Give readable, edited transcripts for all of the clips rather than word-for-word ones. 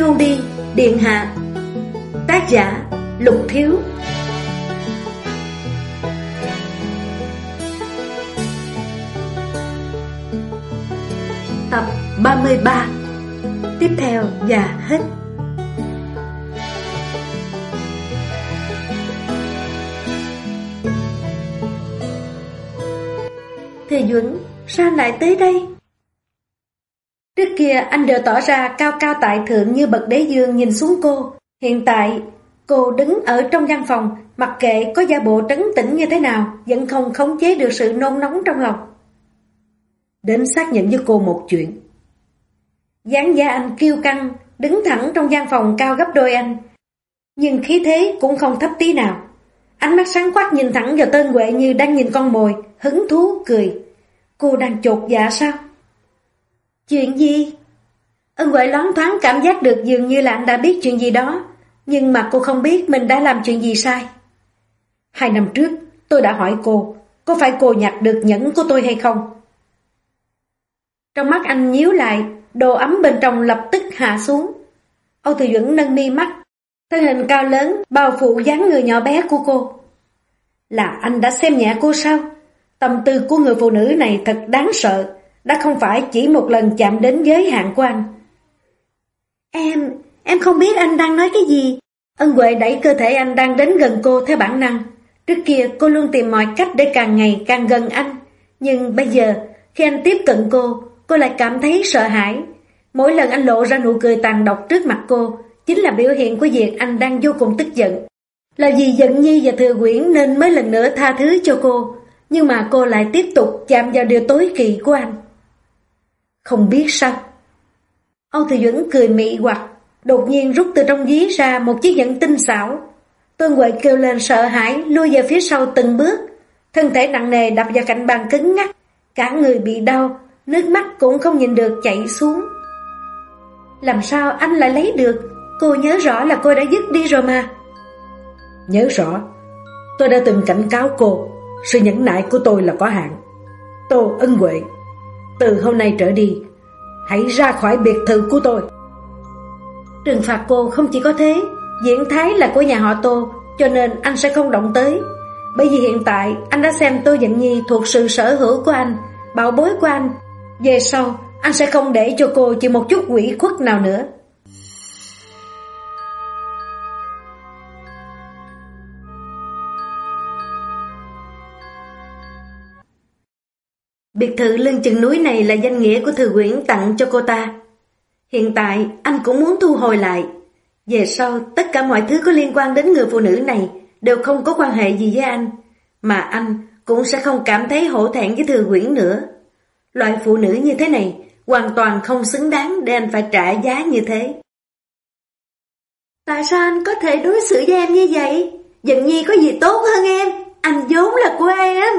hôn đi, điện hạ. Tác giả Lục Thiếu. Tập 33. Tiếp theo và hết. Thầy Duẩn, sao anh lại tới đây? Trước kia anh đều tỏ ra cao cao tại thượng như bậc đế dương nhìn xuống cô. Hiện tại cô đứng ở trong văn phòng, mặc kệ có giả bộ trấn tĩnh như thế nào, vẫn không khống chế được sự nôn nóng trong lòng. Đến xác nhận với cô một chuyện. Dáng vẻ anh kiêu căng, đứng thẳng trong văn phòng cao gấp đôi anh, nhưng khí thế cũng không thấp tí nào. Ánh mắt sáng quắc nhìn thẳng vào Tên Huệ như đang nhìn con mồi, hứng thú cười. Cô đang chột dạ sao? Chuyện gì? Ân Huệ loáng thoáng cảm giác được dường như là anh đã biết chuyện gì đó, nhưng mà cô không biết mình đã làm chuyện gì sai. 2 năm trước tôi đã hỏi cô, có phải cô nhặt được nhẫn của tôi hay không? Trong mắt anh nhíu lại, đồ ấm bên trong lập tức hạ xuống. Âu Thư Duẩn nâng mi mắt, thân hình cao lớn bao phủ dáng người nhỏ bé của cô. Là anh đã xem nhẹ cô sao? Tâm tư của người phụ nữ này thật đáng sợ, đã không phải chỉ một lần chạm đến giới hạn của anh. Em không biết anh đang nói cái gì. Ân Huệ đẩy cơ thể anh đang đến gần cô theo bản năng. Trước kia cô luôn tìm mọi cách để càng ngày càng gần anh, nhưng bây giờ khi anh tiếp cận cô lại cảm thấy sợ hãi. Mỗi lần anh lộ ra nụ cười tàn độc trước mặt cô chính là biểu hiện của việc anh đang vô cùng tức giận. Là vì giận Nhi và Thừa Quyển nên mới lần nữa tha thứ cho cô, nhưng mà cô lại tiếp tục chạm vào điều tối kỵ của anh. Không biết sao? Âu Thư Duẩn cười mị hoặc, đột nhiên rút từ trong ví ra một chiếc nhẫn tinh xảo. Tôn Huệ kêu lên sợ hãi, lui về phía sau từng bước, thân thể nặng nề đập vào cạnh bàn cứng ngắc, cả người bị đau, nước mắt cũng không nhìn được chảy xuống. Làm sao anh lại lấy được? Cô nhớ rõ là cô đã dứt đi rồi mà. Nhớ rõ, tôi đã từng cảnh cáo cô, sự nhẫn nại của tôi là có hạn. Tô Ân Huệ, từ hôm nay trở đi, hãy ra khỏi biệt thự của tôi. Trừng phạt cô không chỉ có thế, diễn thái là của nhà họ Tô, cho nên anh sẽ không động tới. Bởi vì hiện tại anh đã xem Tô Dận Nhi thuộc sự sở hữu của anh, bảo bối của anh. Về sau anh sẽ không để cho cô chịu một chút ủy khuất nào nữa. Biệt thự lưng chừng núi này là danh nghĩa của Thừa Quyển tặng cho cô ta. Hiện tại anh cũng muốn thu hồi lại. Về sau tất cả mọi thứ có liên quan đến người phụ nữ này đều không có quan hệ gì với anh, mà anh cũng sẽ không cảm thấy hổ thẹn với Thừa Quyển nữa. Loại phụ nữ như thế này hoàn toàn không xứng đáng để anh phải trả giá như thế. Tại sao anh có thể đối xử với em như vậy? Dận Nhi có gì tốt hơn em? Anh vốn là của em.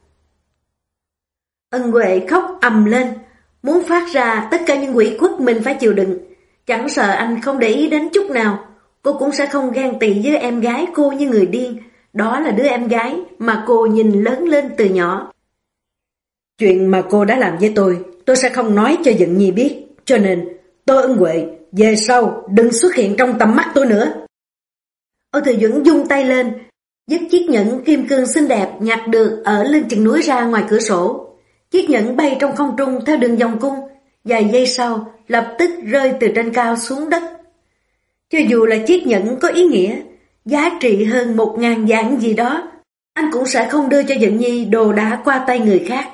Ân Huệ khóc ầm lên, muốn phát ra tất cả những ủy khuất mình phải chịu đựng. Chẳng sợ anh không để ý đến chút nào, cô cũng sẽ không ghen tị với em gái cô như người điên. Đó là đứa em gái mà cô nhìn lớn lên từ nhỏ. Chuyện mà cô đã làm với tôi sẽ không nói cho Dận Nhi biết. Cho nên, Tô Ân Huệ, về sau đừng xuất hiện trong tầm mắt tôi nữa. Âu Thư Duẩn dung tay lên, dứt chiếc nhẫn kim cương xinh đẹp nhặt được ở lưng chừng núi ra ngoài cửa sổ. Chiếc nhẫn bay trong không trung theo đường vòng cung, vài giây sau lập tức rơi từ trên cao xuống đất. Cho dù là chiếc nhẫn có ý nghĩa, giá trị hơn 1000 vạn gì đó, anh cũng sẽ không đưa cho Dận Nhi đồ đã qua tay người khác.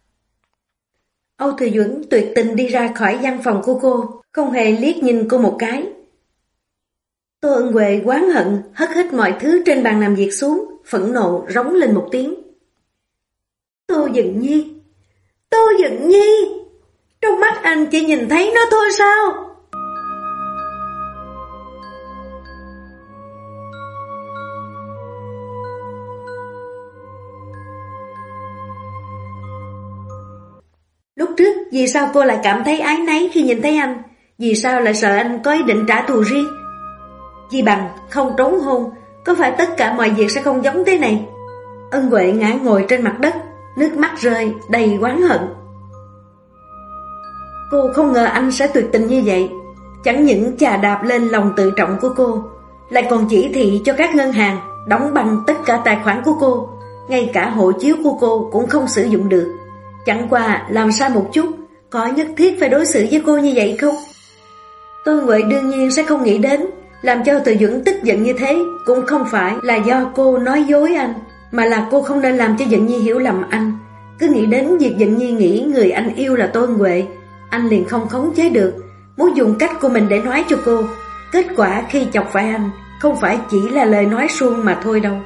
Âu Thư Duẩn tuyệt tình đi ra khỏi văn phòng của cô, không hề liếc nhìn cô một cái. Tô Ân Huệ oán hận hất hết mọi thứ trên bàn làm việc xuống, phẫn nộ rống lên một tiếng. Tô Dận Nhi, Tô Dận Nhi, trong mắt anh chỉ nhìn thấy nó thôi sao? Lúc trước vì sao cô lại cảm thấy áy náy khi nhìn thấy anh? Vì sao lại sợ anh có ý định trả thù riêng? Chi bằng không trốn hôn, có phải tất cả mọi việc sẽ không giống thế này? Ân Huệ ngã ngồi trên mặt đất, nước mắt rơi đầy oán hận. Cô không ngờ anh sẽ tuyệt tình như vậy. Chẳng những chà đạp lên lòng tự trọng của cô, lại còn chỉ thị cho các ngân hàng đóng băng tất cả tài khoản của cô. Ngay cả hộ chiếu của cô cũng không sử dụng được. Chẳng qua làm sai một chút, có nhất thiết phải đối xử với cô như vậy không? Tô Huệ đương nhiên sẽ không nghĩ đến. Làm cho Từ Duẩn tức giận như thế cũng không phải là do cô nói dối anh, mà là cô không nên làm cho Dận Nhi hiểu lầm anh. Cứ nghĩ đến việc Dận Nhi nghĩ người anh yêu là Tô Huệ, anh liền không khống chế được, muốn dùng cách của mình để nói cho cô. Kết quả khi chọc phải anh, không phải chỉ là lời nói suông mà thôi đâu.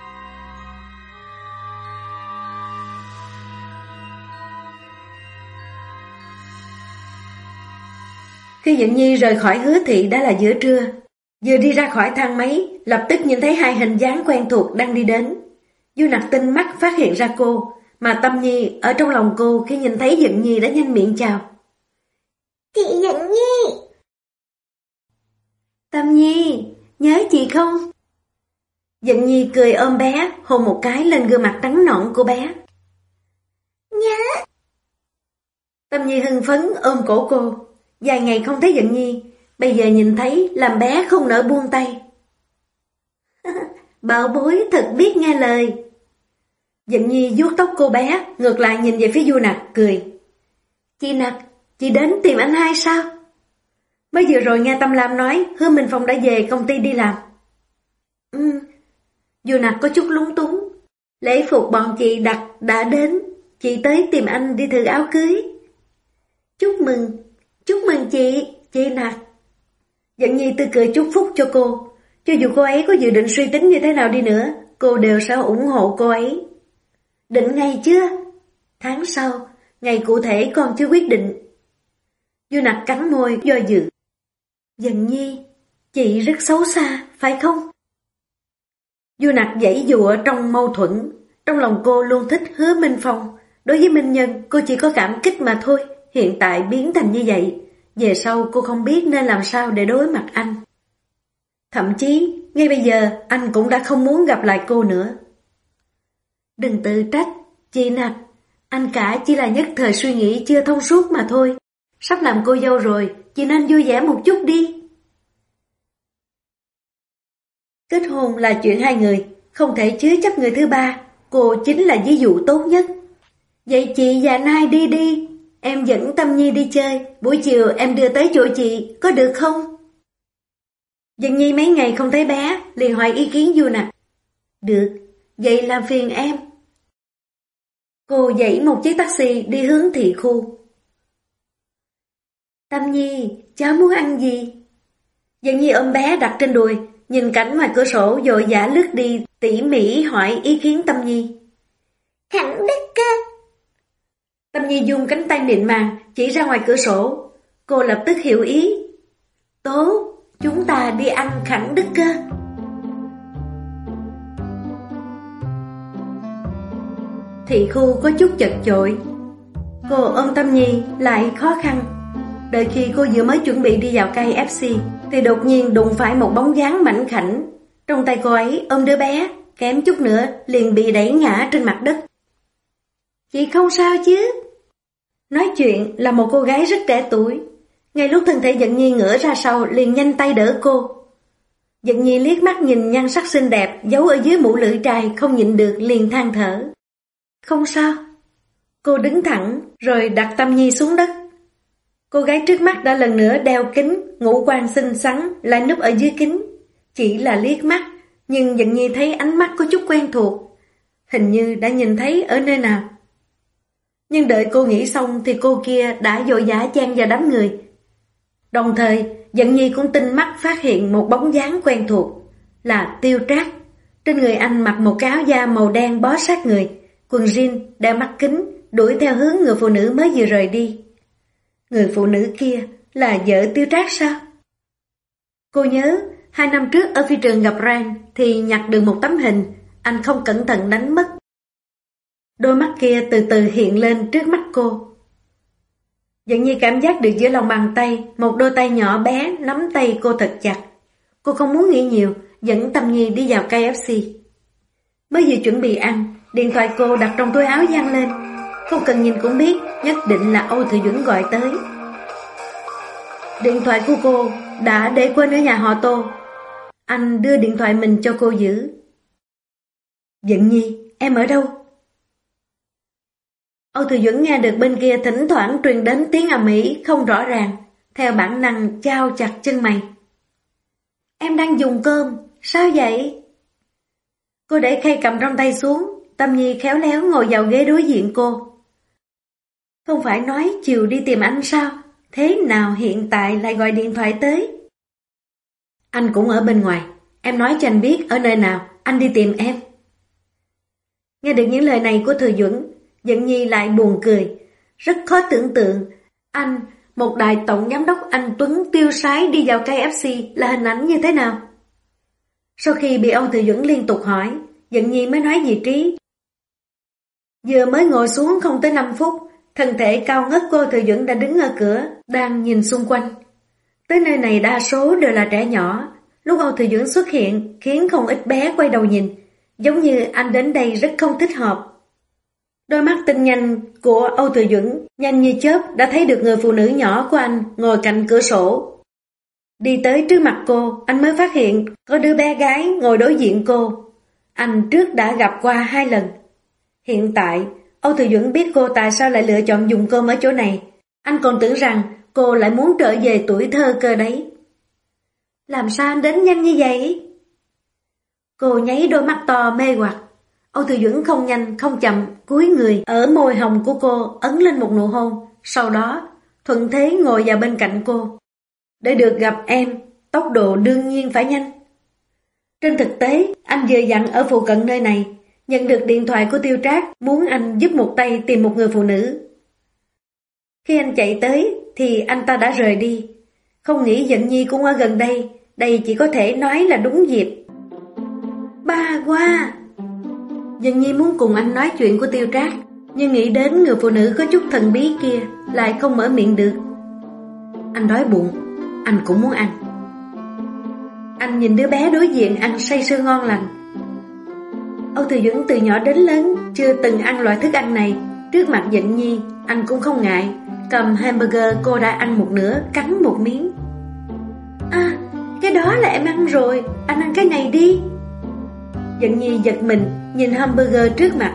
Khi Dận Nhi rời khỏi Hứa Thị đã là giữa trưa. Vừa đi ra khỏi thang máy, lập tức nhìn thấy hai hình dáng quen thuộc đang đi đến. Du Nặc tinh mắt phát hiện ra cô, mà Tâm Nhi ở trong lòng cô khi nhìn thấy Dận Nhi đã nhanh miệng chào. Chị Dận Nhi! Tâm Nhi, nhớ chị không? Dận Nhi cười ôm bé, hôn một cái lên gương mặt trắng nõn của bé. Nhớ! Tâm Nhi hưng phấn ôm cổ cô. Vài ngày không thấy Dận Nhi, bây giờ nhìn thấy làm bé không nỡ buông tay. Bảo bối thật biết nghe lời. Dận Nhi vuốt tóc cô bé, ngược lại nhìn về phía Du Nặc cười. Chị Nặc, chị đến tìm anh hai sao? Mới vừa rồi nghe Tâm Lam nói Hứa Minh Phong đã về công ty đi làm. Du Nặc có chút lúng túng. Lễ phục bọn chị đặt đã đến, chị tới tìm anh đi thử áo cưới. Chúc mừng chị Nặc. Dận Nhi tươi cười chúc phúc cho cô. Cho dù cô ấy có dự định suy tính như thế nào đi nữa, cô đều sẽ ủng hộ cô ấy. Định ngày chưa? Tháng sau, ngày cụ thể còn chưa quyết định. Du Nặc cắn môi do dự. Dận Nhi, chị rất xấu xa, phải không? Du Nặc giãy dụa trong mâu thuẫn. Trong lòng cô luôn thích Hứa Minh Phong. Đối với Minh Nhân, cô chỉ có cảm kích mà thôi. Hiện tại biến thành như vậy, về sau cô không biết nên làm sao để đối mặt anh. Thậm chí, ngay bây giờ anh cũng đã không muốn gặp lại cô nữa. Đừng tự trách, chị Nặc. Anh cả chỉ là nhất thời suy nghĩ chưa thông suốt mà thôi. Sắp làm cô dâu rồi, chị nên vui vẻ một chút đi. Kết hôn là chuyện hai người, không thể chứa chấp người thứ ba. Cô chính là ví dụ tốt nhất. Vậy chị và anh hai đi đi. Em dẫn Tâm Nhi đi chơi, buổi chiều em đưa tới chỗ chị, có được không? Dận Nhi mấy ngày không thấy bé, liền hỏi ý kiến Du Nặc. Được, vậy làm phiền em. Cô dãy một chiếc taxi đi hướng thị khu. Tâm Nhi, cháu muốn ăn gì? Dận Nhi ôm bé đặt trên đùi, nhìn cảnh ngoài cửa sổ vội vã lướt đi, tỉ mỉ hỏi ý kiến Tâm Nhi. Khẳng Đức cơ. Tâm Nhi dùng cánh tay mịn màng chỉ ra ngoài cửa sổ. Cô lập tức hiểu ý. Tốt, chúng ta đi ăn Khẳng Đức cơ. Thị khu có chút chật chội. Cô ôm Tâm Nhi lại khó khăn. Đợi khi cô vừa mới chuẩn bị đi vào KFC thì đột nhiên đụng phải một bóng dáng mảnh khảnh. Trong tay cô ấy ôm đứa bé, kém chút nữa liền bị đẩy ngã trên mặt đất. Chị không sao chứ? Nói chuyện là một cô gái rất trẻ tuổi. Ngay lúc thân thể Dận Nhi ngửa ra sau liền nhanh tay đỡ cô. Dận Nhi liếc mắt nhìn nhan sắc xinh đẹp giấu ở dưới mũ lưỡi trai, không nhịn được liền than thở. Không sao. Cô đứng thẳng rồi đặt Tâm Nhi xuống đất. Cô gái trước mắt đã lần nữa đeo kính, ngũ quan xinh xắn lại núp ở dưới kính. Chỉ là liếc mắt, nhưng Dận Nhi thấy ánh mắt có chút quen thuộc. Hình như đã nhìn thấy ở nơi nào. Nhưng đợi cô nghĩ xong thì cô kia đã vội vã chen vào đám người. Đồng thời, Dận Nhi cũng tinh mắt phát hiện một bóng dáng quen thuộc, là Tiêu Trác. Trên người anh mặc một cái áo da màu đen bó sát người, quần jean, đeo mắt kính, đuổi theo hướng người phụ nữ mới vừa rời đi. Người phụ nữ kia là vợ Tiêu Trác sao? Cô nhớ, 2 năm trước ở phi trường gặp Rand thì nhặt được một tấm hình, anh không cẩn thận đánh mất. Đôi mắt kia từ từ hiện lên trước mắt cô. Dận Nhi cảm giác được giữa lòng bàn tay, một đôi tay nhỏ bé nắm tay cô thật chặt. Cô không muốn nghĩ nhiều, dẫn Tâm Nhi đi vào KFC. Mới vừa chuẩn bị ăn, điện thoại cô đặt trong túi áo vang lên. Không cần nhìn cũng biết, nhất định là Âu Thừa Duẩn gọi tới. Điện thoại của cô đã để quên ở nhà họ Tô. Anh đưa điện thoại mình cho cô giữ. Dận Nhi, em ở đâu? Âu Thừa Duẩn nghe được bên kia thỉnh thoảng truyền đến tiếng ầm ĩ không rõ ràng, theo bản năng chau chặt chân mày. Em đang dùng cơm, sao vậy? Cô để khay cầm trong tay xuống, Tâm Nhi khéo léo ngồi vào ghế đối diện cô. Không phải nói chiều đi tìm anh sao? Thế nào hiện tại lại gọi điện thoại tới? Anh cũng ở bên ngoài, em nói cho anh biết ở nơi nào, anh đi tìm em. Nghe được những lời này của Thừa Duẩn, Dận Nhi lại buồn cười. Rất khó tưởng tượng, anh, một đại tổng giám đốc anh tuấn tiêu sái đi vào KFC là hình ảnh như thế nào. Sau khi bị Âu Thừa Duẩn liên tục hỏi, Dận Nhi mới nói vị trí. Vừa mới ngồi xuống không tới 5 phút, thân thể cao ngất của Âu Thừa Duẩn đã đứng ở cửa, đang nhìn xung quanh. Tới nơi này đa số đều là trẻ nhỏ. Lúc Âu Thừa Duẩn xuất hiện khiến không ít bé quay đầu nhìn, giống như anh đến đây rất không thích hợp. Đôi mắt tinh nhanh của Âu Thừa Duẩn nhanh như chớp đã thấy được người phụ nữ nhỏ của anh ngồi cạnh cửa sổ. Đi tới trước mặt cô, anh mới phát hiện có đứa bé gái ngồi đối diện cô. Anh trước đã gặp qua 2 lần. Hiện tại, Âu Thừa Duẩn biết cô tại sao lại lựa chọn dùng cơm ở chỗ này. Anh còn tưởng rằng cô lại muốn trở về tuổi thơ cơ đấy. Làm sao anh đến nhanh như vậy? Cô nháy đôi mắt to mê hoặc. Âu Thừa Duẩn không nhanh không chậm cúi người ở môi hồng của cô ấn lên một nụ hôn, sau đó thuận thế ngồi vào bên cạnh cô. Để được gặp em, tốc độ đương nhiên phải nhanh. Trên thực tế, anh vừa dặn ở phụ cận nơi này, nhận được điện thoại của Tiêu Trác muốn anh giúp một tay tìm một người phụ nữ. Khi anh chạy tới thì anh ta đã rời đi. Không nghĩ Dận Nhi cũng ở gần đây, đây chỉ có thể nói là đúng dịp. Ba qua! Dận Nhi muốn cùng anh nói chuyện của Tiêu Trác, nhưng nghĩ đến người phụ nữ có chút thần bí kia lại không mở miệng được. Anh đói bụng, anh cũng muốn ăn. Anh nhìn đứa bé đối diện ăn say sưa ngon lành. Âu Thừa Duẩn từ nhỏ đến lớn chưa từng ăn loại thức ăn này. Trước mặt Dận Nhi, anh cũng không ngại, cầm hamburger cô đã ăn một nửa, cắn một miếng. À, cái đó là em ăn rồi, anh ăn cái này đi. Dận Nhi giật mình, nhìn hamburger trước mặt.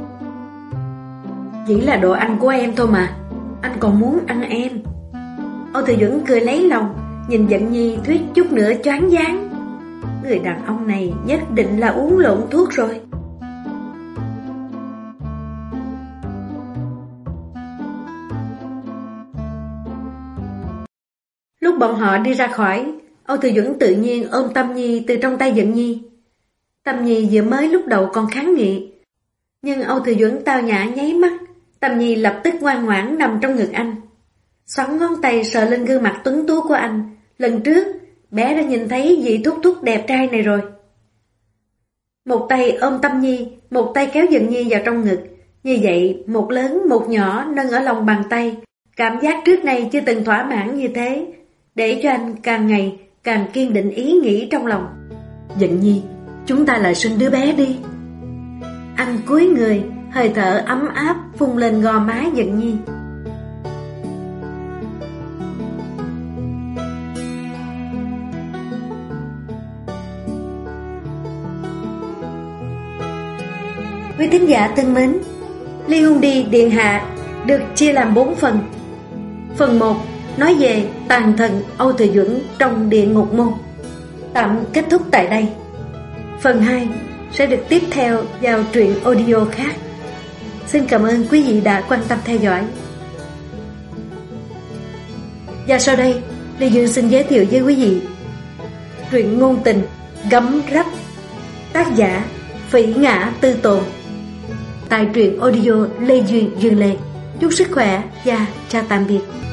Chỉ là đồ ăn của em thôi mà, anh còn muốn ăn em. Âu Thừa Duẩn cười lấy lòng, nhìn Dận Nhi thuyết chút nữa choáng váng. Người đàn ông này nhất định là uống lộn thuốc rồi. Lúc bọn họ đi ra khỏi, Âu Thừa Duẩn tự nhiên ôm Tâm Nhi từ trong tay Dận Nhi. Tâm Nhi vừa mới lúc đầu còn kháng nghị, nhưng Âu Thừa Duẩn tao nhã nháy mắt, Tâm Nhi lập tức ngoan ngoãn nằm trong ngực anh. Xoắn ngón tay sờ lên gương mặt tuấn tú của anh. Lần trước, bé đã nhìn thấy vị thúc thúc đẹp trai này rồi. Một tay ôm Tâm Nhi, một tay kéo Dận Nhi vào trong ngực. Như vậy, một lớn một nhỏ nâng ở lòng bàn tay. Cảm giác trước nay chưa từng thỏa mãn như thế, để cho anh càng ngày càng kiên định ý nghĩ trong lòng. Dận Nhi, chúng ta lại sinh đứa bé đi. Anh cúi người, hơi thở ấm áp phun lên gò má Dận Nhi. Quý thính giả thân mến, Ly Hôn Đi Điện Hạ được chia làm 4 phần. Phần 1 nói về tàn thần Âu Thừa Duẩn trong địa ngục môn, tạm kết thúc tại đây. Phần 2 sẽ được tiếp theo vào truyện audio khác. Xin cảm ơn quý vị đã quan tâm theo dõi. Và sau đây, Lê Dương xin giới thiệu với quý vị truyện ngôn tình Gấm Rách, tác giả Phỉ Ngã Tư Tồn, tại truyện audio Lê Duyên Dương Lê. Chúc sức khỏe và chào tạm biệt.